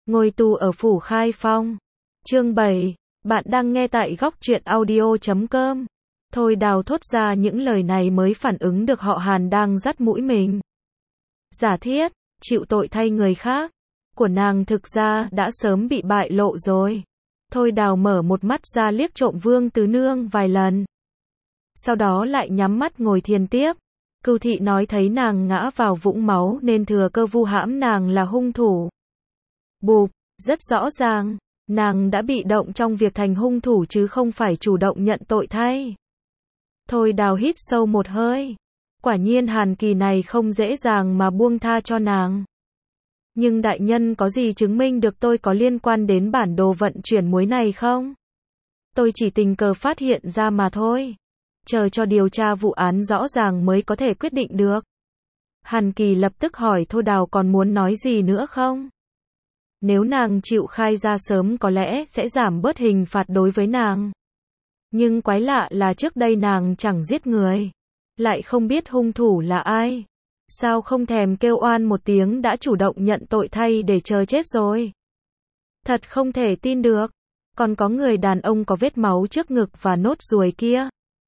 Ngồi tù ở phủ Khai Phong. Chương 7. Bạn đang nghe tại góc truyện audio.com. Thôi Đào thốt ra những lời này mới phản ứng được họ Hàn đang dắt mũi mình. Giả thiết, chịu tội thay người khác, của nàng thực ra đã sớm bị bại lộ rồi. Thôi Đào mở một mắt ra liếc trộm Vương Tứ Nương vài lần. Sau đó lại nhắm mắt ngồi thiền tiếp. Cưu thị nói thấy nàng ngã vào vũng máu nên thừa cơ vu hãm nàng là hung thủ. Bụp, rất rõ ràng, nàng đã bị động trong việc thành hung thủ chứ không phải chủ động nhận tội thay. Thôi Đào hít sâu một hơi. Quả nhiên Hàn Kỳ này không dễ dàng mà buông tha cho nàng. Nhưng đại nhân có gì chứng minh được tôi có liên quan đến bản đồ vận chuyển muối này không? Tôi chỉ tình cờ phát hiện ra mà thôi. Chờ cho điều tra vụ án rõ ràng mới có thể quyết định được. Hàn Kỳ lập tức hỏi Thôi Đào còn muốn nói gì nữa không? Nếu nàng chịu khai ra sớm có lẽ sẽ giảm bớt hình phạt đối với nàng. Nhưng quái lạ là trước đây nàng chẳng giết người. Lại không biết hung thủ là ai. Sao không thèm kêu oan một tiếng đã chủ động nhận tội thay để chờ chết rồi. Thật không thể tin được. Còn có người đàn ông có vết máu trước ngực và nốt ruồi kia.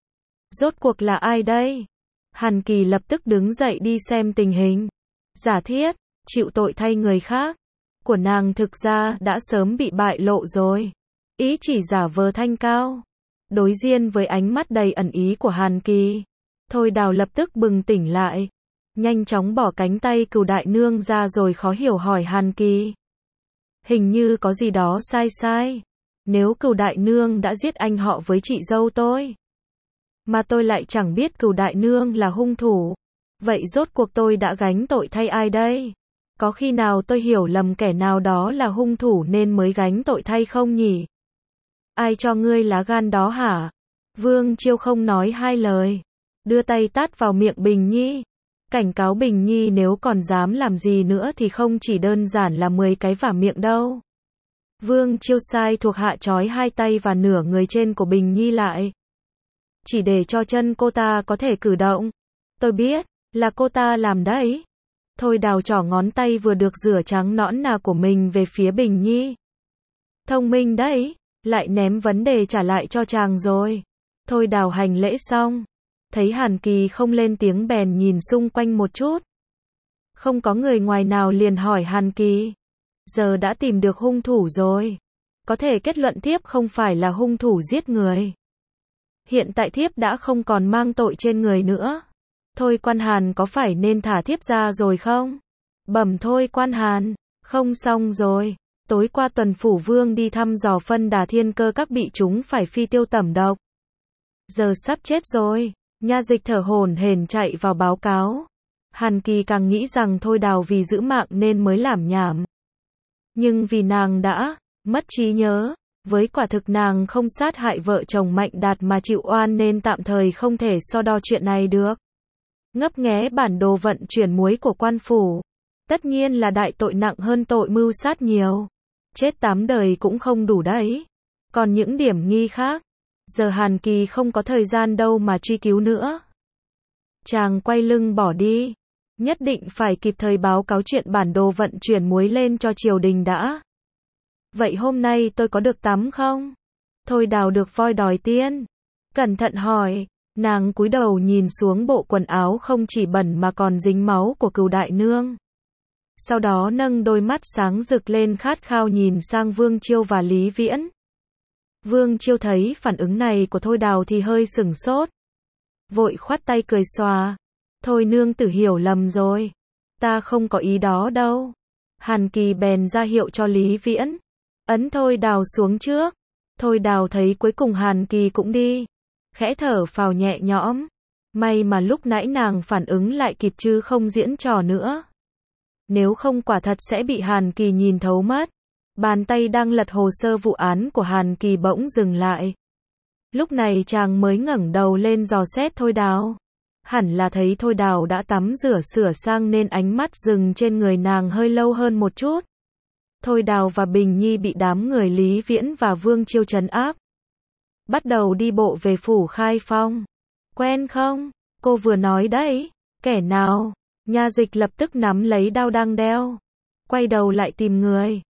Rốt cuộc là ai đây? Hàn Kỳ lập tức đứng dậy đi xem tình hình. Giả thiết, chịu tội thay người khác, của nàng thực ra đã sớm bị bại lộ rồi. Ý chỉ giả vờ thanh cao. Đối diện với ánh mắt đầy ẩn ý của Hàn Kỳ, Thôi Đào lập tức bừng tỉnh lại. Nhanh chóng bỏ cánh tay Cửu đại nương ra rồi khó hiểu hỏi Hàn Kỳ. Hình như có gì đó sai sai. Nếu Cửu đại nương đã giết anh họ với chị dâu tôi, mà tôi lại chẳng biết Cửu đại nương là hung thủ, vậy rốt cuộc tôi đã gánh tội thay ai đây? Có khi nào tôi hiểu lầm kẻ nào đó là hung thủ nên mới gánh tội thay không nhỉ? Ai cho ngươi lá gan đó hả? Vương Chiêu không nói hai lời, đưa tay tát vào miệng Bình Nhi. Cảnh cáo Bình Nhi nếu còn dám làm gì nữa thì không chỉ đơn giản là 10 cái vả miệng đâu. Vương Chiêu sai thuộc hạ trói hai tay và nửa người trên của Bình Nhi lại, chỉ để cho chân cô ta có thể cử động. Tôi biết, là cô ta làm đấy. Thôi Đào trỏ ngón tay vừa được rửa trắng nõn nà của mình về phía Bình Nhi. Thông minh đấy, lại ném vấn đề trả lại cho chàng rồi. Thôi Đào hành lễ xong, thấy Hàn Kỳ không lên tiếng bèn nhìn xung quanh một chút. Không có người ngoài nào liền hỏi Hàn Kỳ. Giờ đã tìm được hung thủ rồi. Có thể kết luận thiếp không phải là hung thủ giết người. Hiện tại thiếp đã không còn mang tội trên người nữa. Thôi Quan Hàn có phải nên thả thiếp ra rồi không? Bẩm Thôi Quan Hàn, không xong rồi. Tối qua Tuần Phủ Vương đi thăm dò phân đà thiên cơ các bị chúng phải phi tiêu tẩm độc. Giờ sắp chết rồi. Nha dịch thở hổn hển chạy vào báo cáo. Hàn Kỳ càng nghĩ rằng Thôi Đào vì giữ mạng nên mới làm nhảm. Nhưng vì nàng đã mất trí nhớ, với quả thực nàng không sát hại vợ chồng Mạnh Đạt mà chịu oan nên tạm thời không thể so đo chuyện này được. Ngấp nghé bản đồ vận chuyển muối của quan phủ, tất nhiên là đại tội nặng hơn tội mưu sát nhiều. Chết 8 đời cũng không đủ đấy. Còn những điểm nghi khác, giờ Hàn Kỳ không có thời gian đâu mà truy cứu nữa. Chàng quay lưng bỏ đi. Nhất định phải kịp thời báo cáo chuyện bản đồ vận chuyển muối lên cho triều đình đã. Vậy hôm nay tôi có được tắm không? Thôi Đào được voi đòi tiên. Cẩn thận hỏi. Nàng cúi đầu nhìn xuống bộ quần áo không chỉ bẩn mà còn dính máu của Cửu đại nương. Sau đó nâng đôi mắt sáng rực lên khát khao nhìn sang Vương Chiêu và Lý Viễn. Vương Chiêu thấy phản ứng này của Thôi Đào thì hơi sửng sốt. Vội khoát tay cười xòa. Thôi nương tử hiểu lầm rồi. Ta không có ý đó đâu. Hàn Kỳ bèn ra hiệu cho Lý Viễn. Ấn Thôi Đào xuống trước. Thôi Đào thấy cuối cùng Hàn Kỳ cũng đi. Khẽ thở phào nhẹ nhõm. May mà lúc nãy nàng phản ứng lại kịp chứ không diễn trò nữa. Nếu không quả thật sẽ bị Hàn Kỳ nhìn thấu mất. Bàn tay đang lật hồ sơ vụ án của Hàn Kỳ bỗng dừng lại. Lúc này chàng mới ngẩng đầu lên dò xét Thôi Đào. Hẳn là thấy Thôi Đào đã tắm rửa sửa sang nên ánh mắt dừng trên người nàng hơi lâu hơn một chút. Thôi Đào và Bình Nhi bị đám người Lý Viễn và Vương Chiêu trấn áp. Bắt đầu đi bộ về phủ Khai Phong. Quen không? Cô vừa nói đấy. Kẻ nào? Nha dịch lập tức nắm lấy đao đang đeo. Quay đầu lại tìm người.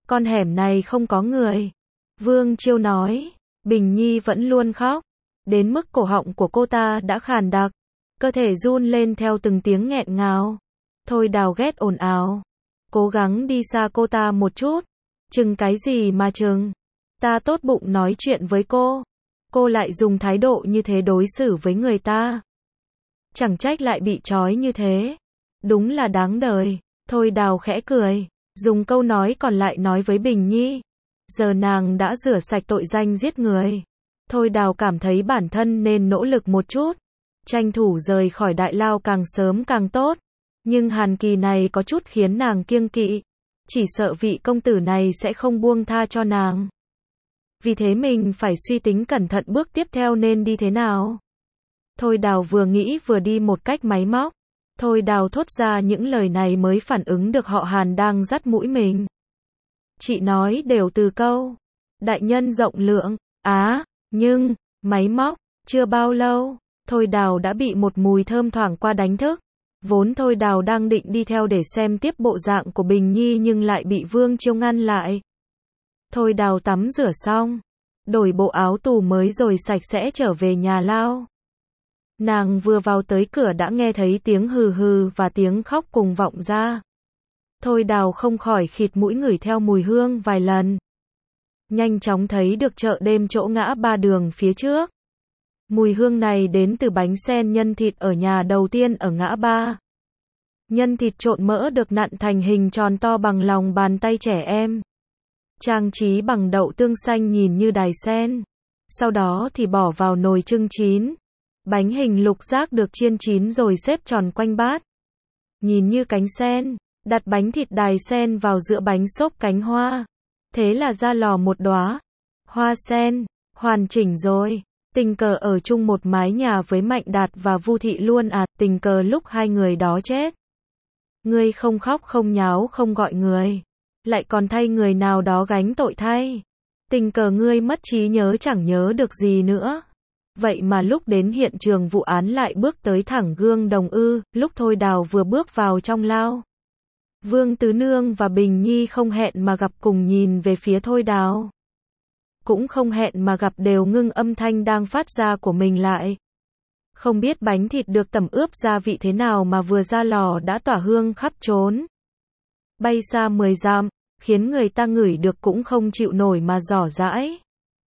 Con hẻm này không có người. Vương Chiêu nói. Bình Nhi vẫn luôn khóc. Đến mức cổ họng của cô ta đã khàn đặc. Cơ thể run lên theo từng tiếng nghẹn ngào. Thôi Đào ghét ồn ào. Cố gắng đi xa cô ta một chút. Chừng cái gì mà chừng. Ta tốt bụng nói chuyện với cô. Cô lại dùng thái độ như thế đối xử với người ta. Chẳng trách lại bị trói như thế. Đúng là đáng đời. Thôi Đào khẽ cười. Dùng câu nói còn lại nói với Bình Nhi. Giờ nàng đã rửa sạch tội danh giết người. Thôi Đào cảm thấy bản thân nên nỗ lực một chút. Tranh thủ rời khỏi Đại Lao càng sớm càng tốt. Nhưng Hàn Kỳ này có chút khiến nàng kiêng kỵ. Chỉ sợ vị công tử này sẽ không buông tha cho nàng. Vì thế mình phải suy tính cẩn thận bước tiếp theo nên đi thế nào. Thôi Đào vừa nghĩ vừa đi một cách máy móc. Thôi Đào thốt ra những lời này mới phản ứng được họ Hàn đang dắt mũi mình. Chị nói đều từ câu. Đại nhân rộng lượng. Nhưng, máy móc, chưa bao lâu, Thôi Đào đã bị một mùi thơm thoảng qua đánh thức. Vốn Thôi Đào đang định đi theo để xem tiếp bộ dạng của Bình Nhi nhưng lại bị Vương Chiêu ngăn lại. Thôi Đào tắm rửa xong, đổi bộ áo tù mới rồi sạch sẽ trở về nhà lao. Nàng vừa vào tới cửa đã nghe thấy tiếng hừ hừ và tiếng khóc cùng vọng ra. Thôi Đào không khỏi khịt mũi ngửi theo mùi hương vài lần. Nhanh chóng thấy được chợ đêm chỗ ngã ba đường phía trước. Mùi hương này đến từ bánh sen nhân thịt ở nhà đầu tiên ở ngã ba. Nhân thịt trộn mỡ được nặn thành hình tròn to bằng lòng bàn tay trẻ em. Trang trí bằng đậu tương xanh nhìn như đài sen. Sau đó thì bỏ vào nồi chưng chín. Bánh hình lục giác được chiên chín rồi xếp tròn quanh bát. Nhìn như cánh sen, đặt bánh thịt đài sen vào giữa bánh xốp cánh hoa. Thế là ra lò một đóa hoa sen, hoàn chỉnh rồi. Tình cờ ở chung một mái nhà với Mạnh Đạt và Vu Thị luôn tình cờ lúc hai người đó chết. Ngươi không khóc không nháo không gọi người. Lại còn thay người nào đó gánh tội thay. Tình cờ ngươi mất trí nhớ chẳng nhớ được gì nữa. Vậy mà lúc đến hiện trường vụ án lại bước tới thẳng gương đồng ư. Lúc Thôi Đào vừa bước vào trong lao, Vương Tứ Nương và Bình Nhi không hẹn mà gặp cùng nhìn về phía Thôi Đào. Cũng không hẹn mà gặp đều ngưng âm thanh đang phát ra của mình lại. Không biết bánh thịt được tẩm ướp gia vị thế nào mà vừa ra lò đã tỏa hương khắp trốn. Bay xa 10 dặm, khiến người ta ngửi được cũng không chịu nổi mà rỏ rãi.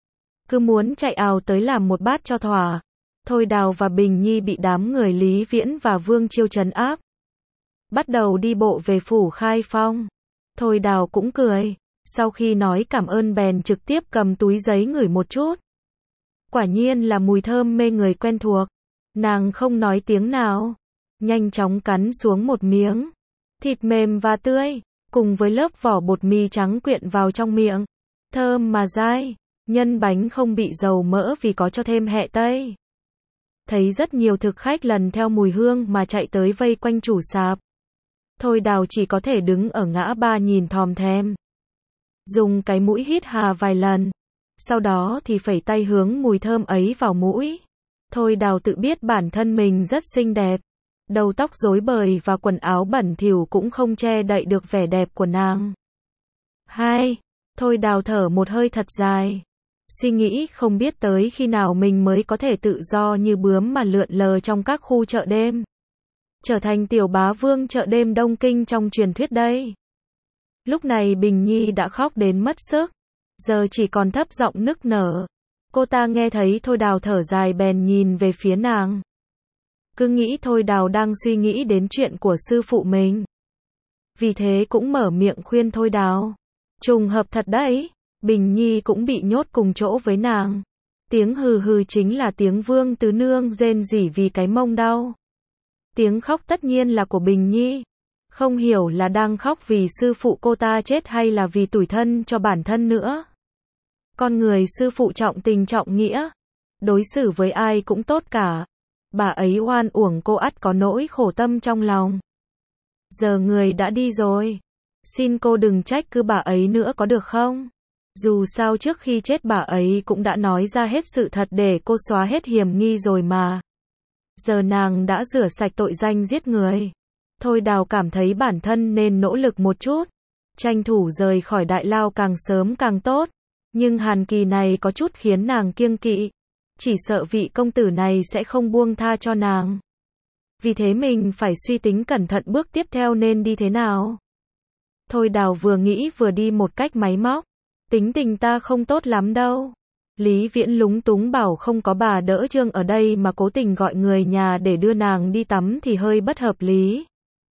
Cứ muốn chạy ào tới làm một bát cho thỏa. Thôi Đào và Bình Nhi bị đám người Lý Viễn và Vương Chiêu trấn áp. Bắt đầu đi bộ về phủ Khai Phong. Thôi Đào cũng cười. Sau khi nói cảm ơn bèn trực tiếp cầm túi giấy ngửi một chút. Quả nhiên là mùi thơm mê người quen thuộc. Nàng không nói tiếng nào. Nhanh chóng cắn xuống một miếng. Thịt mềm và tươi, cùng với lớp vỏ bột mì trắng quyện vào trong miệng. Thơm mà dai. Nhân bánh không bị dầu mỡ vì có cho thêm hẹ tây. Thấy rất nhiều thực khách lần theo mùi hương mà chạy tới vây quanh chủ sạp. Thôi Đào chỉ có thể đứng ở ngã ba nhìn thòm thèm. Dùng cái mũi hít hà vài lần. Sau đó thì phẩy tay hướng mùi thơm ấy vào mũi. Thôi Đào tự biết bản thân mình rất xinh đẹp. Đầu tóc rối bời và quần áo bẩn thỉu cũng không che đậy được vẻ đẹp của nàng. Thôi Đào thở một hơi thật dài. Suy nghĩ không biết tới khi nào mình mới có thể tự do như bướm mà lượn lờ trong các khu chợ đêm. Trở thành tiểu bá vương chợ đêm Đông Kinh trong truyền thuyết đây. Lúc này Bình Nhi đã khóc đến mất sức. Giờ chỉ còn thấp giọng nức nở. Cô ta nghe thấy Thôi Đào thở dài bèn nhìn về phía nàng. Cứ nghĩ Thôi Đào đang suy nghĩ đến chuyện của sư phụ mình. Vì thế cũng mở miệng khuyên Thôi Đào. Trùng hợp thật đấy. Bình Nhi cũng bị nhốt cùng chỗ với nàng. Tiếng hừ hừ chính là tiếng Vương Tứ Nương rên rỉ vì cái mông đau. Tiếng khóc tất nhiên là của Bình Nhi. Không hiểu là đang khóc vì sư phụ cô ta chết hay là vì tủi thân cho bản thân nữa. Con người sư phụ trọng tình trọng nghĩa. Đối xử với ai cũng tốt cả. Bà ấy oan uổng cô ắt có nỗi khổ tâm trong lòng. Giờ người đã đi rồi. Xin cô đừng trách cứ bà ấy nữa có được không? Dù sao trước khi chết bà ấy cũng đã nói ra hết sự thật để cô xóa hết hiểm nghi rồi mà. Giờ nàng đã rửa sạch tội danh giết người. Thôi Đào cảm thấy bản thân nên nỗ lực một chút. tranh thủ rời khỏi Đại Lao càng sớm càng tốt. Nhưng Hàn Kỳ này có chút khiến nàng kiêng kỵ, chỉ sợ vị công tử này sẽ không buông tha cho nàng. Vì thế mình phải suy tính cẩn thận bước tiếp theo nên đi thế nào. Thôi Đào vừa nghĩ vừa đi một cách máy móc. Tính tình ta không tốt lắm đâu. Lý Viễn lúng túng bảo không có bà đỡ Trương ở đây mà cố tình gọi người nhà để đưa nàng đi tắm thì hơi bất hợp lý.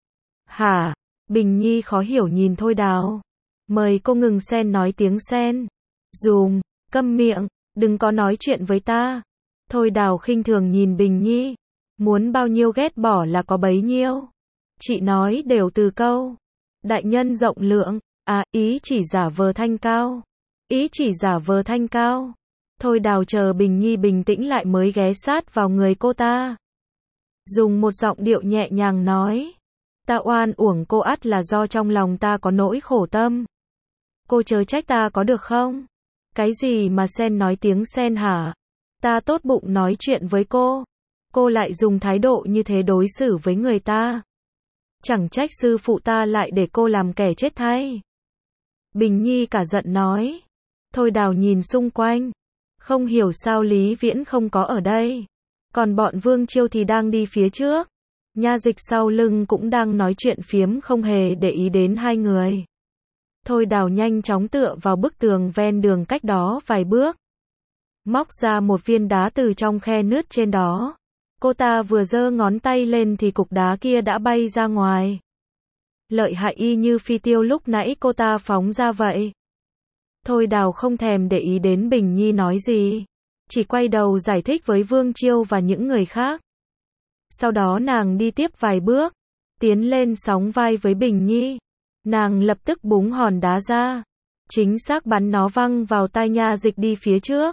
Hả? Bình Nhi khó hiểu nhìn Thôi Đào. Mời cô ngừng sen nói tiếng sen. Dùm, câm miệng, đừng có nói chuyện với ta. Thôi Đào khinh thường nhìn Bình Nhi. Muốn bao nhiêu ghét bỏ là có bấy nhiêu. Chị nói đều từ câu. Đại nhân rộng lượng, ý chỉ giả vờ thanh cao. Ý chỉ giả vờ thanh cao. Thôi Đào chờ Bình Nhi bình tĩnh lại mới ghé sát vào người cô ta. Dùng một giọng điệu nhẹ nhàng nói. Ta oan uổng cô ắt là do trong lòng ta có nỗi khổ tâm. Cô chớ trách ta có được không? Cái gì mà sen nói tiếng sen hả? Ta tốt bụng nói chuyện với cô. Cô lại dùng thái độ như thế đối xử với người ta. Chẳng trách sư phụ ta lại để cô làm kẻ chết thay. Bình Nhi cả giận nói. Thôi Đào nhìn xung quanh. Không hiểu sao Lý Viễn không có ở đây. Còn bọn Vương Chiêu thì đang đi phía trước. Nha Dịch sau lưng cũng đang nói chuyện phiếm không hề để ý đến hai người. Thôi Đào nhanh chóng tựa vào bức tường ven đường cách đó vài bước. Móc ra một viên đá từ trong khe nứt trên đó. Cô ta vừa giơ ngón tay lên thì cục đá kia đã bay ra ngoài. Lợi hại y như phi tiêu lúc nãy cô ta phóng ra vậy. Thôi Đào không thèm để ý đến Bình Nhi nói gì. Chỉ quay đầu giải thích với Vương Chiêu và những người khác. Sau đó nàng đi tiếp vài bước. Tiến lên sóng vai với Bình Nhi. Nàng lập tức búng hòn đá ra. Chính xác bắn nó văng vào tai Nha Dịch đi phía trước.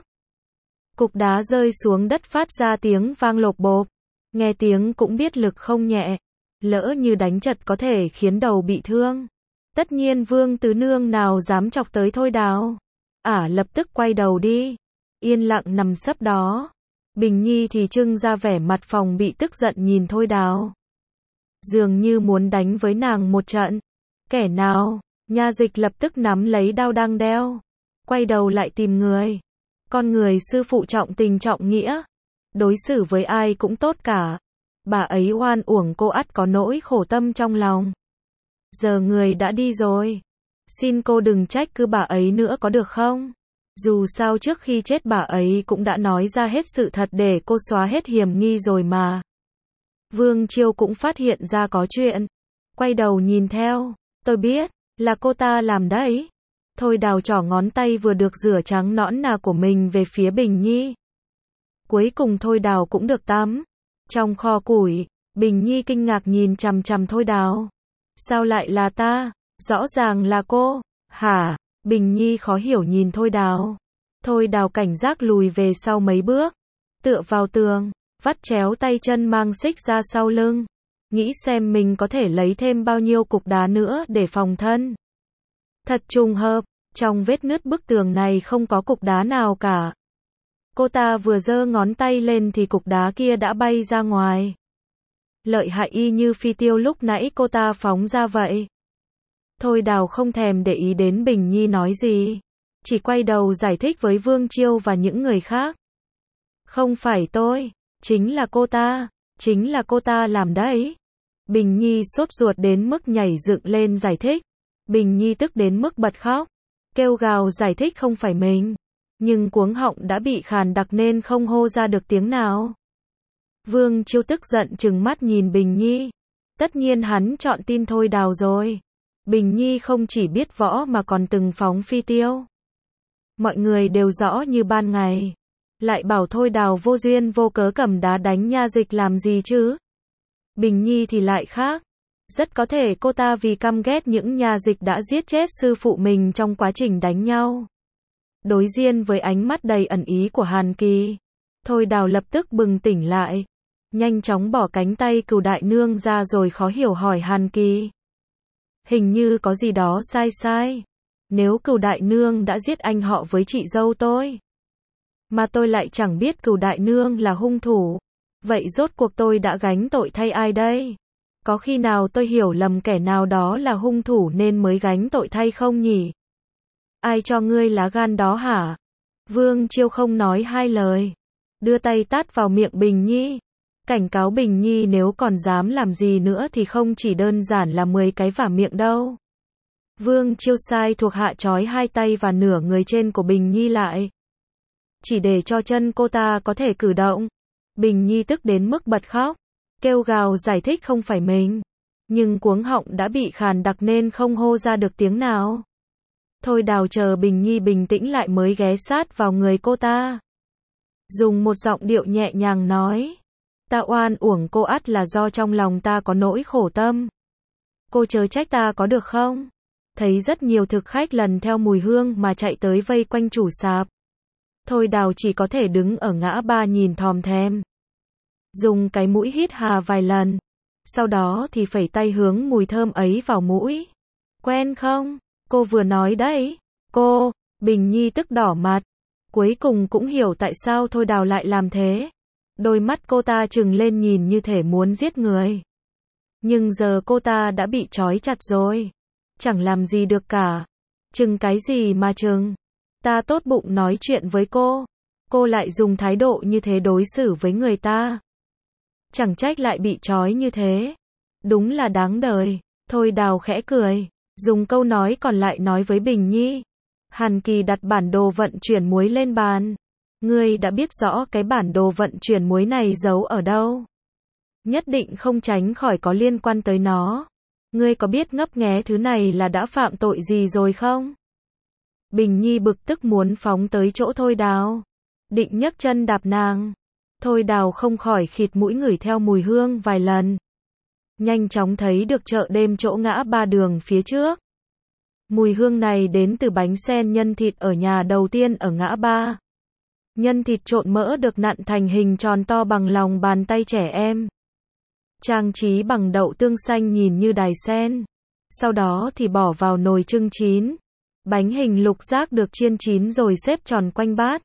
Cục đá rơi xuống đất phát ra tiếng vang lộp bộp. Nghe tiếng cũng biết lực không nhẹ. Lỡ như đánh chật có thể khiến đầu bị thương. Tất nhiên Vương Tứ Nương nào dám chọc tới Thôi Đào. Lập tức quay đầu đi. Yên lặng nằm sấp đó. Bình Nhi thì trưng ra vẻ mặt phòng bị tức giận nhìn Thôi Đào. Dường như muốn đánh với nàng một trận. Kẻ nào? Nha Dịch lập tức nắm lấy đao đang đeo. Quay đầu lại tìm người. Con người sư phụ trọng tình trọng nghĩa. Đối xử với ai cũng tốt cả. Bà ấy oan uổng cô ắt có nỗi khổ tâm trong lòng. Giờ người đã đi rồi. Xin cô đừng trách cứ bà ấy nữa có được không? Dù sao trước khi chết bà ấy cũng đã nói ra hết sự thật để cô xóa hết hiểm nghi rồi mà. Vương Chiêu cũng phát hiện ra có chuyện. Quay đầu nhìn theo. Tôi biết, là cô ta làm đấy. Thôi Đào trỏ ngón tay vừa được rửa trắng nõn nà của mình về phía Bình Nhi. Cuối cùng Thôi Đào cũng được tắm. Trong kho củi, Bình Nhi kinh ngạc nhìn chằm chằm Thôi Đào. Sao lại là ta? Rõ ràng là cô. Hả? Bình Nhi khó hiểu nhìn Thôi Đào. Thôi Đào cảnh giác lùi về sau mấy bước. Tựa vào tường, vắt chéo tay chân mang xích ra sau lưng. Nghĩ xem mình có thể lấy thêm bao nhiêu cục đá nữa để phòng thân. Thật trùng hợp, trong vết nứt bức tường này không có cục đá nào cả. Cô ta vừa giơ ngón tay lên thì cục đá kia đã bay ra ngoài. Lợi hại y như phi tiêu lúc nãy cô ta phóng ra vậy. Thôi Đào không thèm để ý đến Bình Nhi nói gì. Chỉ quay đầu giải thích với Vương Chiêu và những người khác. Không phải tôi, chính là cô ta. Chính là cô ta làm đấy. Bình Nhi sốt ruột đến mức nhảy dựng lên giải thích. Bình Nhi tức đến mức bật khóc. Kêu gào giải thích không phải mình. Nhưng cuống họng đã bị khàn đặc nên không hô ra được tiếng nào. Vương Chiêu tức giận trừng mắt nhìn Bình Nhi. Tất nhiên hắn chọn tin Thôi Đào rồi. Bình Nhi không chỉ biết võ mà còn từng phóng phi tiêu. Mọi người đều rõ như ban ngày. Lại bảo Thôi Đào vô duyên vô cớ cầm đá đánh Nha Dịch làm gì chứ? Bình Nhi thì lại khác. Rất có thể cô ta vì căm ghét những Nha Dịch đã giết chết sư phụ mình trong quá trình đánh nhau. Đối diện với ánh mắt đầy ẩn ý của Hàn Kỳ, Thôi Đào lập tức bừng tỉnh lại. Nhanh chóng bỏ cánh tay Cửu Đại Nương ra rồi khó hiểu hỏi Hàn Kỳ. Hình như có gì đó sai. Nếu Cửu Đại Nương đã giết anh họ với chị dâu tôi, mà tôi lại chẳng biết Cửu Đại Nương là hung thủ, vậy rốt cuộc tôi đã gánh tội thay ai đây? Có khi nào tôi hiểu lầm kẻ nào đó là hung thủ nên mới gánh tội thay không nhỉ? Ai cho ngươi lá gan đó hả? Vương Chiêu không nói hai lời. Đưa tay tát vào miệng Bình Nhi. Cảnh cáo Bình Nhi nếu còn dám làm gì nữa thì không chỉ đơn giản là 10 cái vả miệng đâu. Vương Chiêu sai thuộc hạ trói hai tay và nửa người trên của Bình Nhi lại. Chỉ để cho chân cô ta có thể cử động. Bình Nhi tức đến mức bật khóc. Kêu gào giải thích không phải mình. Nhưng cuống họng đã bị khàn đặc nên không hô ra được tiếng nào. Thôi Đào chờ Bình Nhi bình tĩnh lại mới ghé sát vào người cô ta. Dùng một giọng điệu nhẹ nhàng nói. Ta oan uổng cô ắt là do trong lòng ta có nỗi khổ tâm. Cô chớ trách ta có được không? Thấy rất nhiều thực khách lần theo mùi hương mà chạy tới vây quanh chủ sạp. Thôi Đào chỉ có thể đứng ở ngã ba nhìn thòm thèm. Dùng cái mũi hít hà vài lần. Sau đó thì phẩy tay hướng mùi thơm ấy vào mũi. Quen không? Cô vừa nói đấy. Cô, Bình Nhi tức đỏ mặt. Cuối cùng cũng hiểu tại sao Thôi Đào lại làm thế. Đôi mắt cô ta trừng lên nhìn như thể muốn giết người. Nhưng giờ cô ta đã bị trói chặt rồi. Chẳng làm gì được cả. Trừng cái gì mà trừng? Ta tốt bụng nói chuyện với cô. Cô lại dùng thái độ như thế đối xử với người ta. Chẳng trách lại bị trói như thế. Đúng là đáng đời. Thôi Đào khẽ cười. Dùng câu nói còn lại nói với Bình Nhi. Hàn Kỳ đặt bản đồ vận chuyển muối lên bàn. Ngươi đã biết rõ cái bản đồ vận chuyển muối này giấu ở đâu. Nhất định không tránh khỏi có liên quan tới nó. Ngươi có biết ngấp nghé thứ này là đã phạm tội gì rồi không? Bình Nhi bực tức muốn phóng tới chỗ Thôi Đào. Định nhấc chân đạp nàng. Thôi Đào không khỏi khịt mũi ngửi theo mùi hương vài lần. Nhanh chóng thấy được chợ đêm chỗ ngã ba đường phía trước. Mùi hương này đến từ bánh sen nhân thịt ở nhà đầu tiên ở ngã ba. Nhân thịt trộn mỡ được nặn thành hình tròn to bằng lòng bàn tay trẻ em. Trang trí bằng đậu tương xanh nhìn như đài sen. Sau đó thì bỏ vào nồi chưng chín. Bánh hình lục giác được chiên chín rồi xếp tròn quanh bát.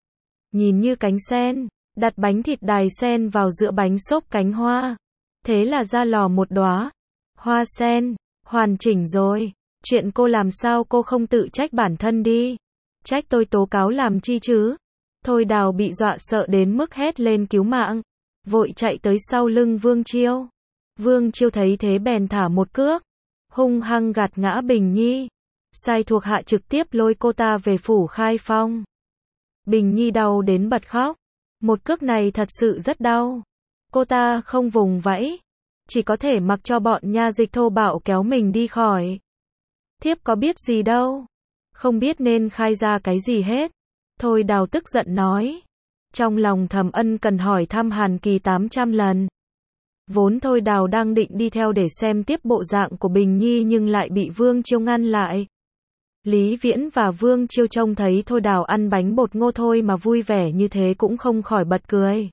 Nhìn như cánh sen. Đặt bánh thịt đài sen vào giữa bánh xốp cánh hoa. Thế là ra lò một đóa hoa sen. Hoàn chỉnh rồi. Chuyện cô làm sao cô không tự trách bản thân đi. Trách tôi tố cáo làm chi chứ. Thôi Đào bị dọa sợ đến mức hét lên cứu mạng. Vội chạy tới sau lưng Vương Chiêu. Vương Chiêu thấy thế bèn thả một cước. Hung hăng gạt ngã Bình Nhi. Sai thuộc hạ trực tiếp lôi cô ta về phủ Khai Phong. Bình Nhi đau đến bật khóc. Một cước này thật sự rất đau. Cô ta không vùng vẫy. Chỉ có thể mặc cho bọn nha dịch thô bạo kéo mình đi khỏi. Thiếp có biết gì đâu. Không biết nên khai ra cái gì hết. Thôi Đào tức giận nói. Trong lòng thầm ân cần hỏi thăm Hàn Kỳ 800 lần. Vốn Thôi Đào đang định đi theo để xem tiếp bộ dạng của Bình Nhi nhưng lại bị Vương Chiêu ngăn lại. Lý Viễn và Vương Chiêu trông thấy Thôi Đào ăn bánh bột ngô thôi mà vui vẻ như thế cũng không khỏi bật cười.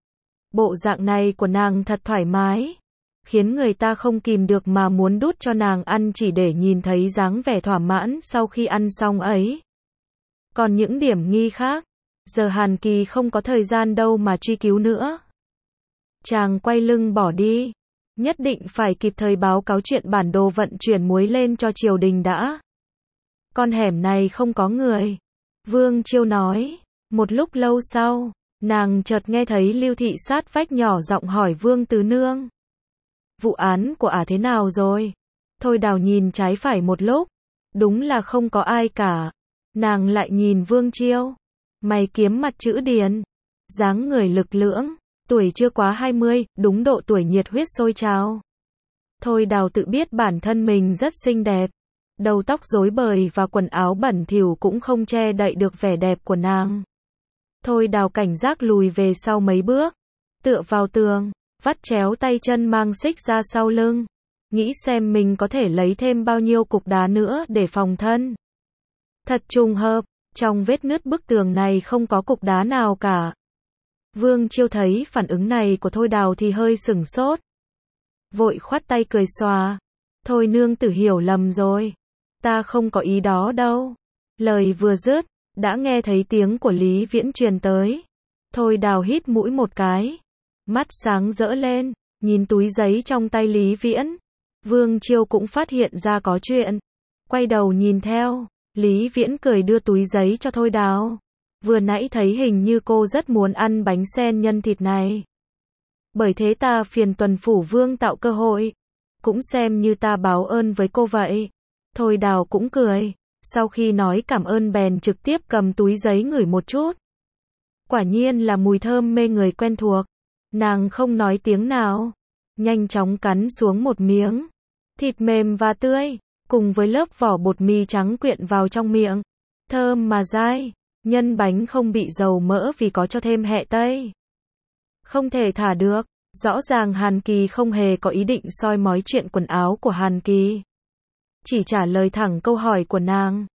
Bộ dạng này của nàng thật thoải mái. Khiến người ta không kìm được mà muốn đút cho nàng ăn chỉ để nhìn thấy dáng vẻ thỏa mãn sau khi ăn xong ấy. Còn những điểm nghi khác, giờ Hàn Kỳ không có thời gian đâu mà truy cứu nữa. Chàng quay lưng bỏ đi. Nhất định phải kịp thời báo cáo chuyện bản đồ vận chuyển muối lên cho triều đình đã. Con hẻm này không có người. Vương Chiêu nói. Một lúc lâu sau, nàng chợt nghe thấy Lưu Thị sát vách nhỏ giọng hỏi Vương Tứ Nương. Vụ án của thế nào rồi? Thôi Đào nhìn trái phải một lúc. Đúng là không có ai cả. Nàng lại nhìn Vương Chiêu. Mày kiếm mặt chữ điền. Dáng người lực lưỡng. Tuổi chưa quá 20, đúng độ tuổi nhiệt huyết sôi trào. Thôi Đào tự biết bản thân mình rất xinh đẹp. Đầu tóc rối bời và quần áo bẩn thỉu cũng không che đậy được vẻ đẹp của nàng. Thôi Đào cảnh giác lùi về sau mấy bước. Tựa vào tường. Vắt chéo tay chân mang xích ra sau lưng. Nghĩ xem mình có thể lấy thêm bao nhiêu cục đá nữa để phòng thân. Thật trùng hợp, trong vết nứt bức tường này không có cục đá nào cả. Vương Chiêu thấy phản ứng này của Thôi Đào thì hơi sửng sốt. Vội khoát tay cười xòa. Thôi nương tử hiểu lầm rồi. Ta không có ý đó đâu. Lời vừa dứt, đã nghe thấy tiếng của Lý Viễn truyền tới. Thôi Đào hít mũi một cái. Mắt sáng rỡ lên. Nhìn túi giấy trong tay Lý Viễn, Vương Chiêu cũng phát hiện ra có chuyện. Quay đầu nhìn theo, Lý Viễn cười đưa túi giấy cho Thôi Đào. Vừa nãy thấy hình như cô rất muốn ăn bánh sen nhân thịt này. Bởi thế ta phiền Tuần Phủ Vương tạo cơ hội. Cũng xem như ta báo ơn với cô vậy. Thôi Đào cũng cười. Sau khi nói cảm ơn bèn trực tiếp cầm túi giấy ngửi một chút. Quả nhiên là mùi thơm mê người quen thuộc. Nàng không nói tiếng nào. Nhanh chóng cắn xuống một miếng. Thịt mềm và tươi, cùng với lớp vỏ bột mì trắng quyện vào trong miệng. Thơm mà dai. Nhân bánh không bị dầu mỡ vì có cho thêm hẹ tây. Không thể thả được. Rõ ràng Hàn Kỳ không hề có ý định soi mói chuyện quần áo của Hàn Kỳ. Chỉ trả lời thẳng câu hỏi của nàng.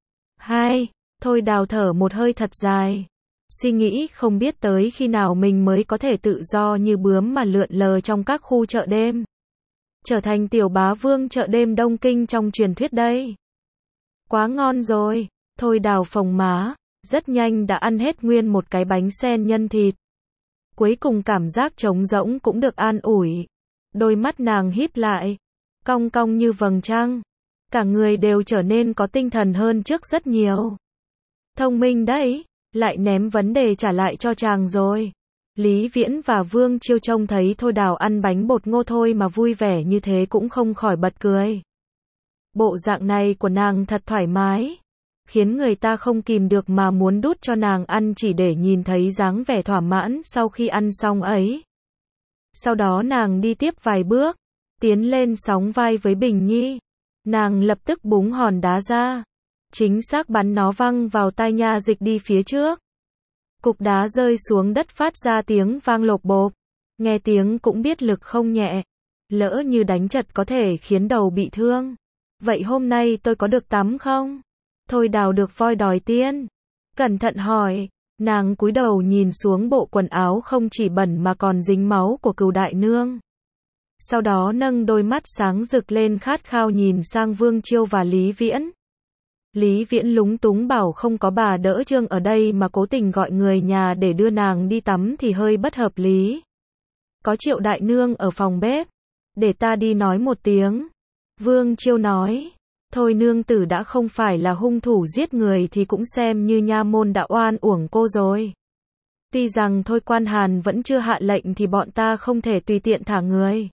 Thôi Đào thở một hơi thật dài. Suy nghĩ không biết tới khi nào mình mới có thể tự do như bướm mà lượn lờ trong các khu chợ đêm. Trở thành tiểu bá vương chợ đêm Đông Kinh trong truyền thuyết đây. Quá ngon rồi. Thôi Đào phồng má. Rất nhanh đã ăn hết nguyên một cái bánh sen nhân thịt. Cuối cùng cảm giác trống rỗng cũng được an ủi. Đôi mắt nàng híp lại. Cong cong như vầng trăng. Cả người đều trở nên có tinh thần hơn trước rất nhiều. Thông minh đấy. Lại ném vấn đề trả lại cho chàng rồi. Lý Viễn và Vương Chiêu trông thấy Thôi Đào ăn bánh bột ngô thôi mà vui vẻ như thế cũng không khỏi bật cười. Bộ dạng này của nàng thật thoải mái. Khiến người ta không kìm được mà muốn đút cho nàng ăn chỉ để nhìn thấy dáng vẻ thỏa mãn sau khi ăn xong ấy. Sau đó nàng đi tiếp vài bước. Tiến lên sóng vai với Bình Nhi. Nàng lập tức búng hòn đá ra. Chính xác bắn nó văng vào tai Nha Dịch đi phía trước. Cục đá rơi xuống đất phát ra tiếng vang lộp bộp. Nghe tiếng cũng biết lực không nhẹ. Lỡ như đánh trật có thể khiến đầu bị thương. Vậy hôm nay tôi có được tắm không? Thôi Đào được voi đòi tiên. Cẩn thận hỏi. Nàng cúi đầu nhìn xuống bộ quần áo không chỉ bẩn mà còn dính máu của Cửu đại nương. Sau đó nâng đôi mắt sáng rực lên khát khao nhìn sang Vương Chiêu và Lý Viễn. Lý Viễn lúng túng bảo không có bà đỡ Trương ở đây mà cố tình gọi người nhà để đưa nàng đi tắm thì hơi bất hợp lý. Có Triệu đại nương ở phòng bếp. Để ta đi nói một tiếng. Vương Chiêu nói. Thôi nương tử đã không phải là hung thủ giết người thì cũng xem như nha môn đã oan uổng cô rồi. Tuy rằng Thôi quan Hàn vẫn chưa hạ lệnh thì bọn ta không thể tùy tiện thả người.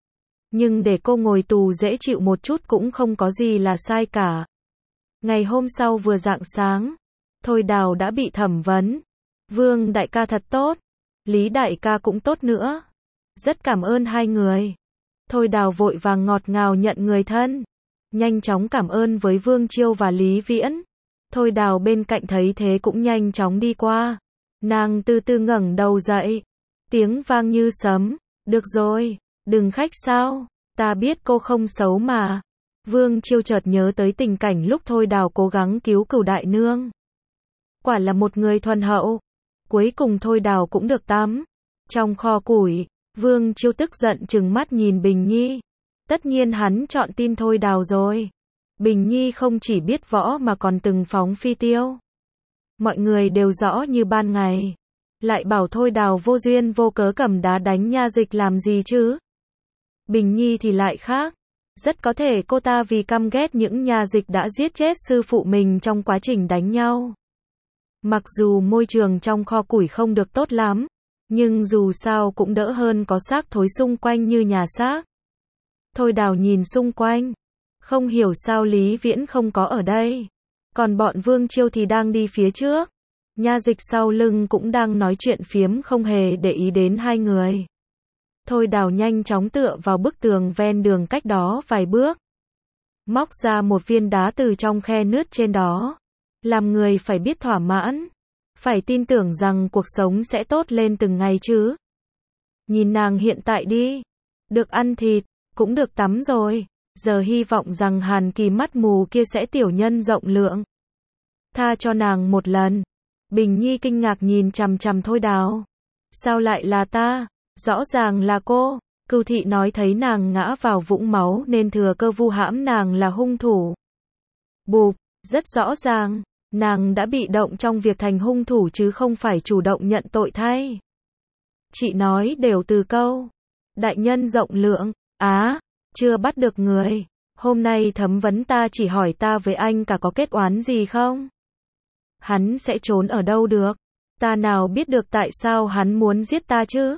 Nhưng để cô ngồi tù dễ chịu một chút cũng không có gì là sai cả. Ngày hôm sau vừa rạng sáng, Thôi Đào đã bị thẩm vấn. Vương đại ca thật tốt. Lý đại ca cũng tốt nữa. Rất cảm ơn hai người. Thôi Đào vội vàng ngọt ngào nhận người thân. Nhanh chóng cảm ơn với Vương Chiêu và Lý Viễn. Thôi Đào bên cạnh thấy thế cũng nhanh chóng đi qua. Nàng từ từ ngẩng đầu dậy. Tiếng vang như sấm. Được rồi, đừng khách sao. Ta biết cô không xấu mà. Vương Chiêu chợt nhớ tới tình cảnh lúc Thôi Đào cố gắng cứu Cửu đại nương. Quả là một người thuần hậu. Cuối cùng Thôi Đào cũng được tắm. Trong kho củi, Vương Chiêu tức giận trừng mắt nhìn Bình Nhi. Tất nhiên hắn chọn tin Thôi Đào rồi. Bình Nhi không chỉ biết võ mà còn từng phóng phi tiêu. Mọi người đều rõ như ban ngày. Lại bảo Thôi Đào vô duyên vô cớ cầm đá đánh Nha Dịch làm gì chứ? Bình Nhi thì lại khác. Rất có thể cô ta vì căm ghét những Nha Dịch đã giết chết sư phụ mình trong quá trình đánh nhau. Mặc dù môi trường trong kho củi không được tốt lắm, nhưng dù sao cũng đỡ hơn có xác thối xung quanh như nhà xác. Thôi Đào nhìn xung quanh, không hiểu sao Lý Viễn không có ở đây. Còn bọn Vương Chiêu thì đang đi phía trước. Nha Dịch sau lưng cũng đang nói chuyện phiếm không hề để ý đến hai người. Thôi Đào nhanh chóng tựa vào bức tường ven đường cách đó vài bước. Móc ra một viên đá từ trong khe nứt trên đó. Làm người phải biết thỏa mãn. Phải tin tưởng rằng cuộc sống sẽ tốt lên từng ngày chứ. Nhìn nàng hiện tại đi. Được ăn thịt, cũng được tắm rồi. Giờ hy vọng rằng Hàn Kỳ mắt mù kia sẽ tiểu nhân rộng lượng. Tha cho nàng một lần. Bình Nhi kinh ngạc nhìn chằm chằm Thôi Đào. Sao lại là ta? Rõ ràng là cô. Cưu thị nói thấy nàng ngã vào vũng máu nên thừa cơ vu hãm nàng là hung thủ. Bụp, rất rõ ràng, nàng đã bị động trong việc thành hung thủ chứ không phải chủ động nhận tội thay. Chị nói đều từ câu. Đại nhân rộng lượng, chưa bắt được người. Hôm nay thẩm vấn ta chỉ hỏi ta với anh cả có kết oán gì không? Hắn sẽ trốn ở đâu được? Ta nào biết được tại sao hắn muốn giết ta chứ?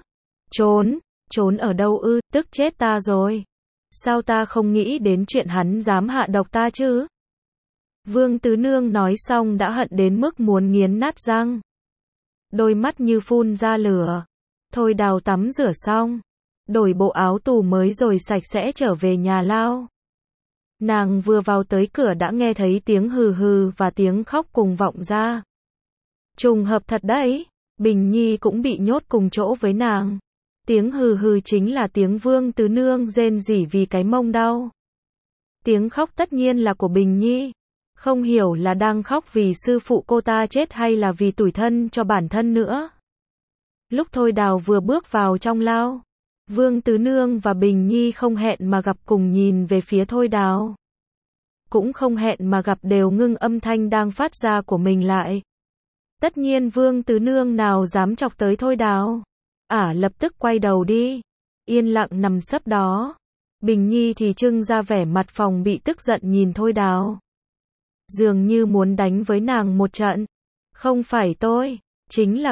Trốn ở đâu ư, tức chết ta rồi. Sao ta không nghĩ đến chuyện hắn dám hạ độc ta chứ? Vương Tứ Nương nói xong đã hận đến mức muốn nghiến nát răng. Đôi mắt như phun ra lửa. Thôi Đào tắm rửa xong, đổi bộ áo tù mới rồi sạch sẽ trở về nhà lao. Nàng vừa vào tới cửa đã nghe thấy tiếng hừ hừ và tiếng khóc cùng vọng ra. Trùng hợp thật đấy, Bình Nhi cũng bị nhốt cùng chỗ với nàng. Tiếng hừ hừ chính là tiếng Vương Tứ Nương rên rỉ vì cái mông đau. Tiếng khóc tất nhiên là của Bình Nhi. Không hiểu là đang khóc vì sư phụ cô ta chết hay là vì tủi thân cho bản thân nữa. Lúc Thôi Đào vừa bước vào trong lao, Vương Tứ Nương và Bình Nhi không hẹn mà gặp cùng nhìn về phía Thôi Đào. Cũng không hẹn mà gặp đều ngưng âm thanh đang phát ra của mình lại. Tất nhiên Vương Tứ Nương nào dám chọc tới Thôi Đào. Lập tức quay đầu đi. Yên lặng nằm sấp đó. Bình Nhi thì trưng ra vẻ mặt phòng bị tức giận nhìn Thôi Đào. Dường như muốn đánh với nàng một trận. Không phải tôi, chính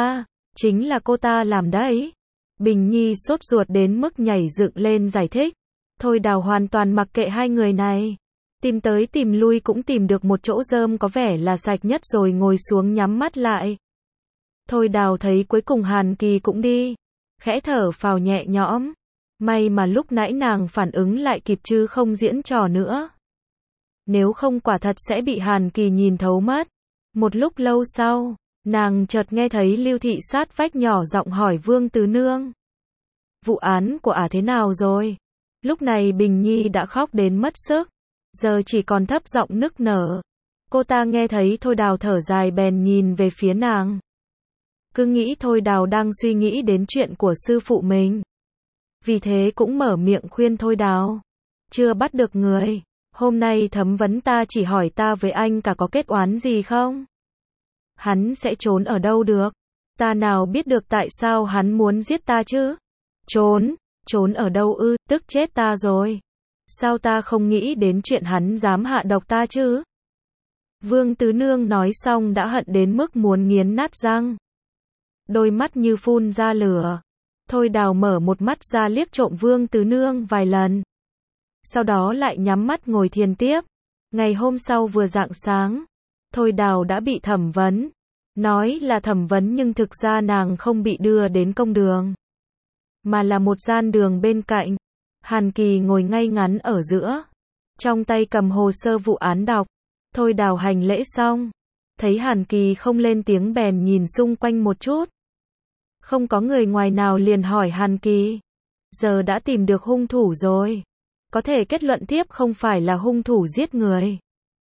là cô ta làm đấy. Bình Nhi sốt ruột đến mức nhảy dựng lên giải thích. Thôi Đào hoàn toàn mặc kệ hai người này. Tìm tới tìm lui cũng tìm được một chỗ rơm có vẻ là sạch nhất rồi ngồi xuống nhắm mắt lại. Thôi Đào thấy cuối cùng Hàn Kỳ cũng đi. Khẽ thở phào nhẹ nhõm. May mà lúc nãy nàng phản ứng lại kịp chứ không diễn trò nữa. Nếu không quả thật sẽ bị Hàn Kỳ nhìn thấu mất. Một lúc lâu sau, nàng chợt nghe thấy Lưu Thị sát vách nhỏ giọng hỏi Vương Tứ Nương. Vụ án của thế nào rồi? Lúc này Bình Nhi đã khóc đến mất sức. Giờ chỉ còn thấp giọng nức nở. Cô ta nghe thấy Thôi Đào thở dài bèn nhìn về phía nàng. Cứ nghĩ Thôi Đào đang suy nghĩ đến chuyện của sư phụ mình. Vì thế cũng mở miệng khuyên Thôi Đào. Chưa bắt được người. Hôm nay thẩm vấn ta chỉ hỏi ta với anh cả có kết oán gì không? Hắn sẽ trốn ở đâu được? Ta nào biết được tại sao hắn muốn giết ta chứ? Trốn ở đâu ư, tức chết ta rồi. Sao ta không nghĩ đến chuyện hắn dám hạ độc ta chứ? Vương Tứ Nương nói xong đã hận đến mức muốn nghiến nát răng. Đôi mắt như phun ra lửa. Thôi Đào mở một mắt ra liếc trộm Vương Tứ Nương vài lần. Sau đó lại nhắm mắt ngồi thiền tiếp. Ngày hôm sau vừa rạng sáng, Thôi Đào đã bị thẩm vấn. Nói là thẩm vấn nhưng thực ra nàng không bị đưa đến công đường, mà là một gian đường bên cạnh. Hàn Kỳ ngồi ngay ngắn ở giữa, trong tay cầm hồ sơ vụ án đọc. Thôi Đào hành lễ xong, thấy Hàn Kỳ không lên tiếng bèn nhìn xung quanh một chút. Không có người ngoài nào liền hỏi Hàn Kỳ. Giờ đã tìm được hung thủ rồi. Có thể kết luận thiếp không phải là hung thủ giết người.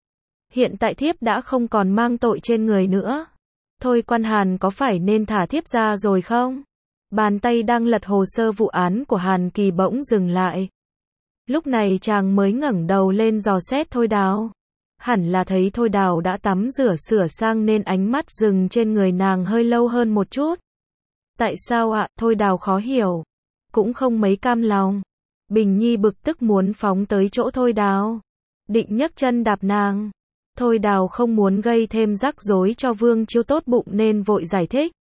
Hiện tại thiếp đã không còn mang tội trên người nữa. Thôi quan Hàn có phải nên thả thiếp ra rồi không? Bàn tay đang lật hồ sơ vụ án của Hàn Kỳ bỗng dừng lại. Lúc này chàng mới ngẩng đầu lên dò xét Thôi Đào. Hẳn là thấy Thôi Đào đã tắm rửa sửa sang nên ánh mắt dừng trên người nàng hơi lâu hơn một chút. Tại sao ạ? Thôi Đào khó hiểu. Cũng không mấy cam lòng. Bình Nhi bực tức muốn phóng tới chỗ Thôi Đào. Định nhấc chân đạp nàng. Thôi Đào không muốn gây thêm rắc rối cho Vương Chiêu tốt bụng nên vội giải thích.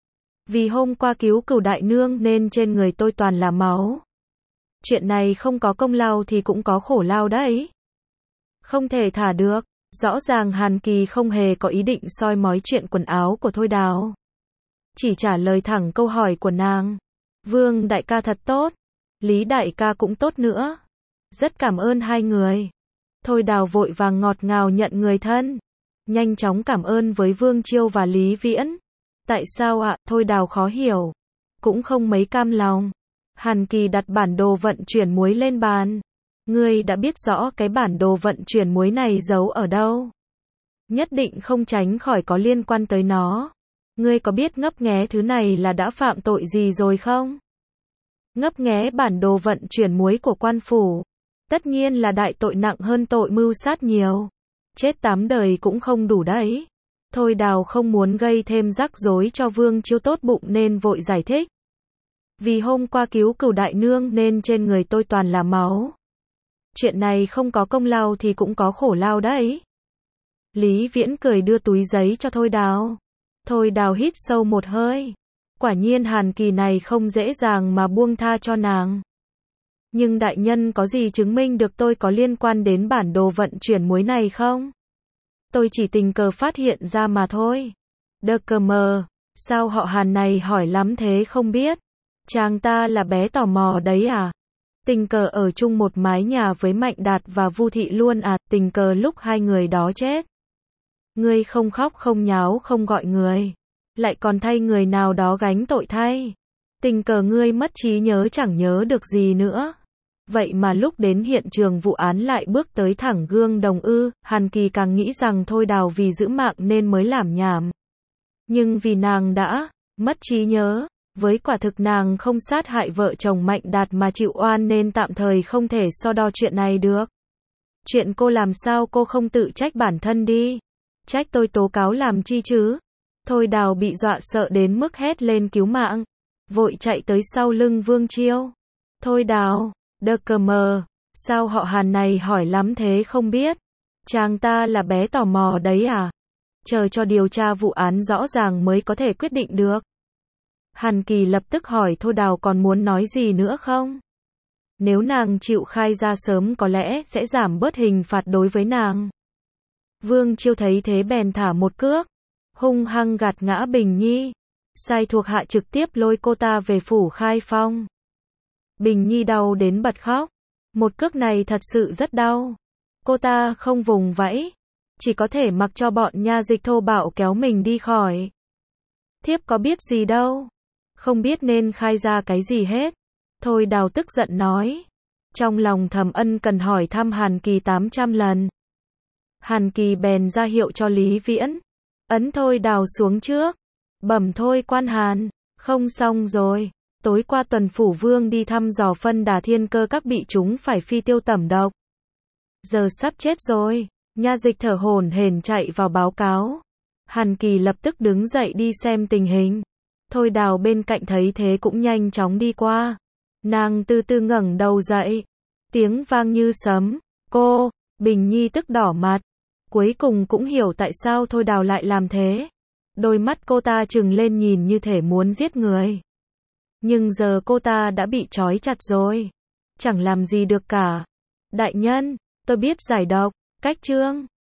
Vì hôm qua cứu Cửu đại nương nên trên người tôi toàn là máu. Chuyện này không có công lao thì cũng có khổ lao đấy. Không thể thả được. Rõ ràng Hàn Kỳ không hề có ý định soi mói chuyện quần áo của Thôi Đào. Chỉ trả lời thẳng câu hỏi của nàng. Vương đại ca thật tốt. Lý đại ca cũng tốt nữa. Rất cảm ơn hai người. Thôi Đào vội vàng ngọt ngào nhận người thân. Nhanh chóng cảm ơn với Vương Chiêu và Lý Viễn. Tại sao ạ? Thôi Đào khó hiểu. Cũng không mấy cam lòng. Hàn Kỳ đặt bản đồ vận chuyển muối lên bàn. Ngươi đã biết rõ cái bản đồ vận chuyển muối này giấu ở đâu. Nhất định không tránh khỏi có liên quan tới nó. Ngươi có biết ngấp nghé thứ này là đã phạm tội gì rồi không? Ngấp nghé bản đồ vận chuyển muối của quan phủ. Tất nhiên là đại tội nặng hơn tội mưu sát nhiều. Chết 8 đời cũng không đủ đấy. Thôi Đào không muốn gây thêm rắc rối cho Vương Chiêu tốt bụng nên vội giải thích. Vì hôm qua cứu Cửu đại nương nên trên người tôi toàn là máu. Chuyện này không có công lao thì cũng có khổ lao đấy. Lý Viễn cười đưa túi giấy cho Thôi Đào. Thôi Đào hít sâu một hơi. Quả nhiên Hàn Kỳ này không dễ dàng mà buông tha cho nàng. Nhưng đại nhân có gì chứng minh được tôi có liên quan đến bản đồ vận chuyển muối này không? Tôi chỉ tình cờ phát hiện ra mà thôi. Đơ cờ mờ, sao họ Hàn này hỏi lắm thế không biết? Chàng ta là bé tò mò đấy à? Tình cờ ở chung một mái nhà với Mạnh Đạt và Vu Thị luôn à? Tình cờ lúc hai người đó chết. Ngươi không khóc không nháo không gọi người. Lại còn thay người nào đó gánh tội thay. Tình cờ ngươi mất trí nhớ chẳng nhớ được gì nữa. Vậy mà lúc đến hiện trường vụ án lại bước tới thẳng gương đồng ư? Hàn Kỳ càng nghĩ rằng Thôi Đào vì giữ mạng nên mới làm nhảm. Nhưng vì nàng đã mất trí nhớ, với quả thực nàng không sát hại vợ chồng Mạnh Đạt mà chịu oan nên tạm thời không thể so đo chuyện này được. Chuyện cô làm sao cô không tự trách bản thân đi? Trách tôi tố cáo làm chi chứ? Thôi Đào bị dọa sợ đến mức hét lên cứu mạng, vội chạy tới sau lưng Vương Chiêu. Thôi Đào, đơ cờ mờ, sao họ Hàn này hỏi lắm thế không biết? Chàng ta là bé tò mò đấy à? Chờ cho điều tra vụ án rõ ràng mới có thể quyết định được. Hàn Kỳ lập tức hỏi Thôi Đào còn muốn nói gì nữa không? Nếu nàng chịu khai ra sớm có lẽ sẽ giảm bớt hình phạt đối với nàng. Vương Chiêu thấy thế bèn thả một cước, hung hăng gạt ngã Bình Nhi. Sai thuộc hạ trực tiếp lôi cô ta về phủ Khai Phong. Bình Nhi đau đến bật khóc. Một cước này thật sự rất đau. Cô ta không vùng vẫy, chỉ có thể mặc cho bọn nha dịch thô bạo kéo mình đi khỏi. Thiếp có biết gì đâu. Không biết nên khai ra cái gì hết. Thôi Đào tức giận nói. Trong lòng thầm ân cần hỏi thăm Hàn Kỳ 800 lần. Hàn Kỳ bèn ra hiệu cho Lý Viễn. Ấn Thôi Đào xuống trước. Bẩm Thôi quan Hàn. Không xong rồi. Tối qua Tuần Phủ Vương đi thăm dò phân đà thiên cơ các bị chúng phải phi tiêu tẩm độc. Giờ sắp chết rồi. Nha dịch thở hổn hển chạy vào báo cáo. Hàn Kỳ lập tức đứng dậy đi xem tình hình. Thôi Đào bên cạnh thấy thế cũng nhanh chóng đi qua. Nàng từ từ ngẩng đầu dậy. Tiếng vang như sấm. Cô, Bình Nhi tức đỏ mặt. Cuối cùng cũng hiểu tại sao Thôi Đào lại làm thế. Đôi mắt cô ta trừng lên nhìn như thể muốn giết người. Nhưng giờ cô ta đã bị trói chặt rồi. Chẳng làm gì được cả. Đại nhân, tôi biết giải độc, cách chương.